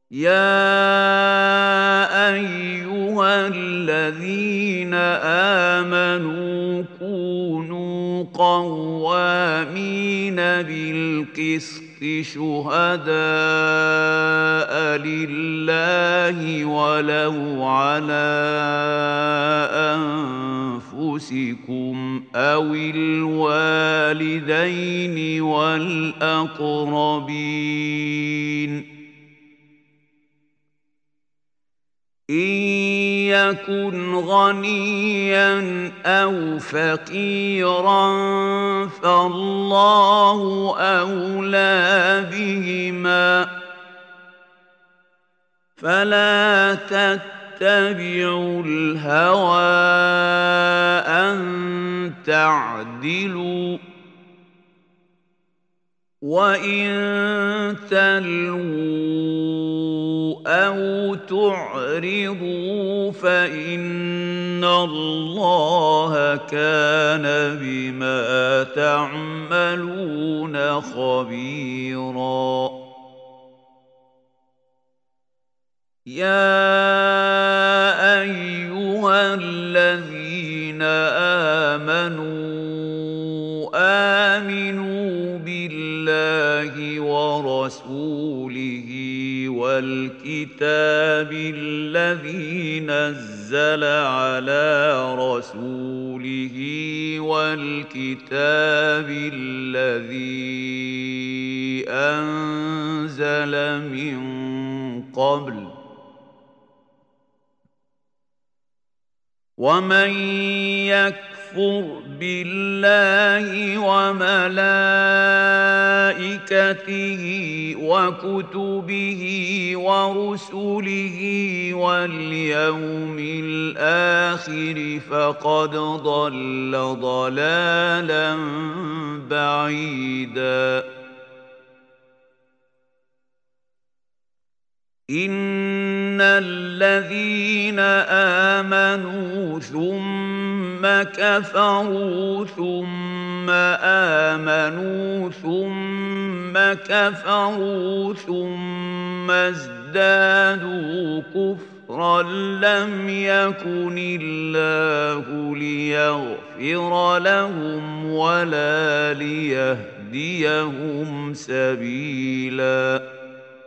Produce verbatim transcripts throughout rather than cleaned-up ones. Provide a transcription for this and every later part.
يا أيها الذين آمنوا كونوا قوامين بالقسط شهداء لله ولو على أنفسكم أو الوالدين والأقربين إن يكن غنيا أو فقيرا فالله أولى بهما فلا تتبعوا الهوى أن تعدلوا وإن تلووا أو تعرضوا فإن الله كان بما تعملون خبيرا يا أيها الذين آمنوا آمنوا بالله ورسوله والكتاب الذي نزل على رسوله والكتاب الذي أنزل من قبل ومن يكفر بالله وملائكته وكتبه ورسله واليوم الآخر فقد ضل ضلالا بعيدا إن الذين آمنوا ثم كفروا ثم آمنوا ثم كفروا ثم ازدادوا كفرا لم يكن الله ليغفر لهم ولا ليهديهم سبيلا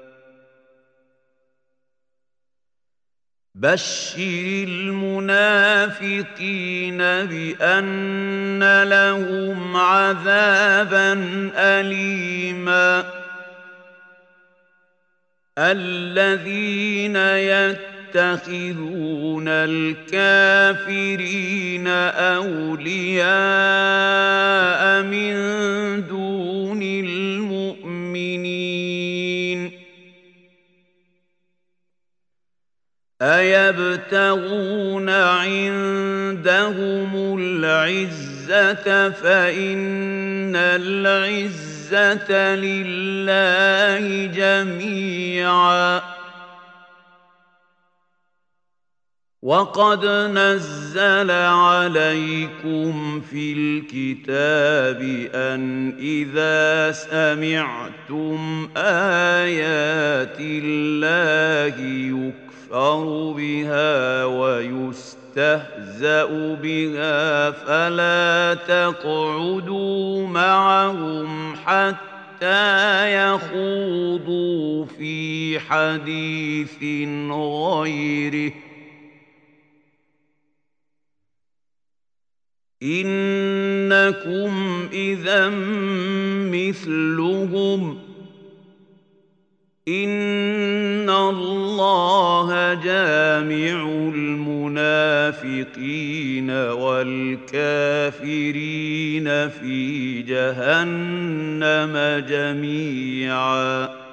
بشر المنافقين بأن لهم عذابا أليما الذين يتخذون الكافرين أولياء من دون المؤمنين أيبتغون عندهم العزة فإن العزة لله جميعا وقد نزل عليكم في الكتاب أن إذا سمعتم آيات الله يكفر يكفر بها ويستهزأ بها فلا تقعدوا معهم حتى يخوضوا في حديث غيره إنكم إذا مثلهم إن الله جامع المنافقين والكافرين في جهنم جميعا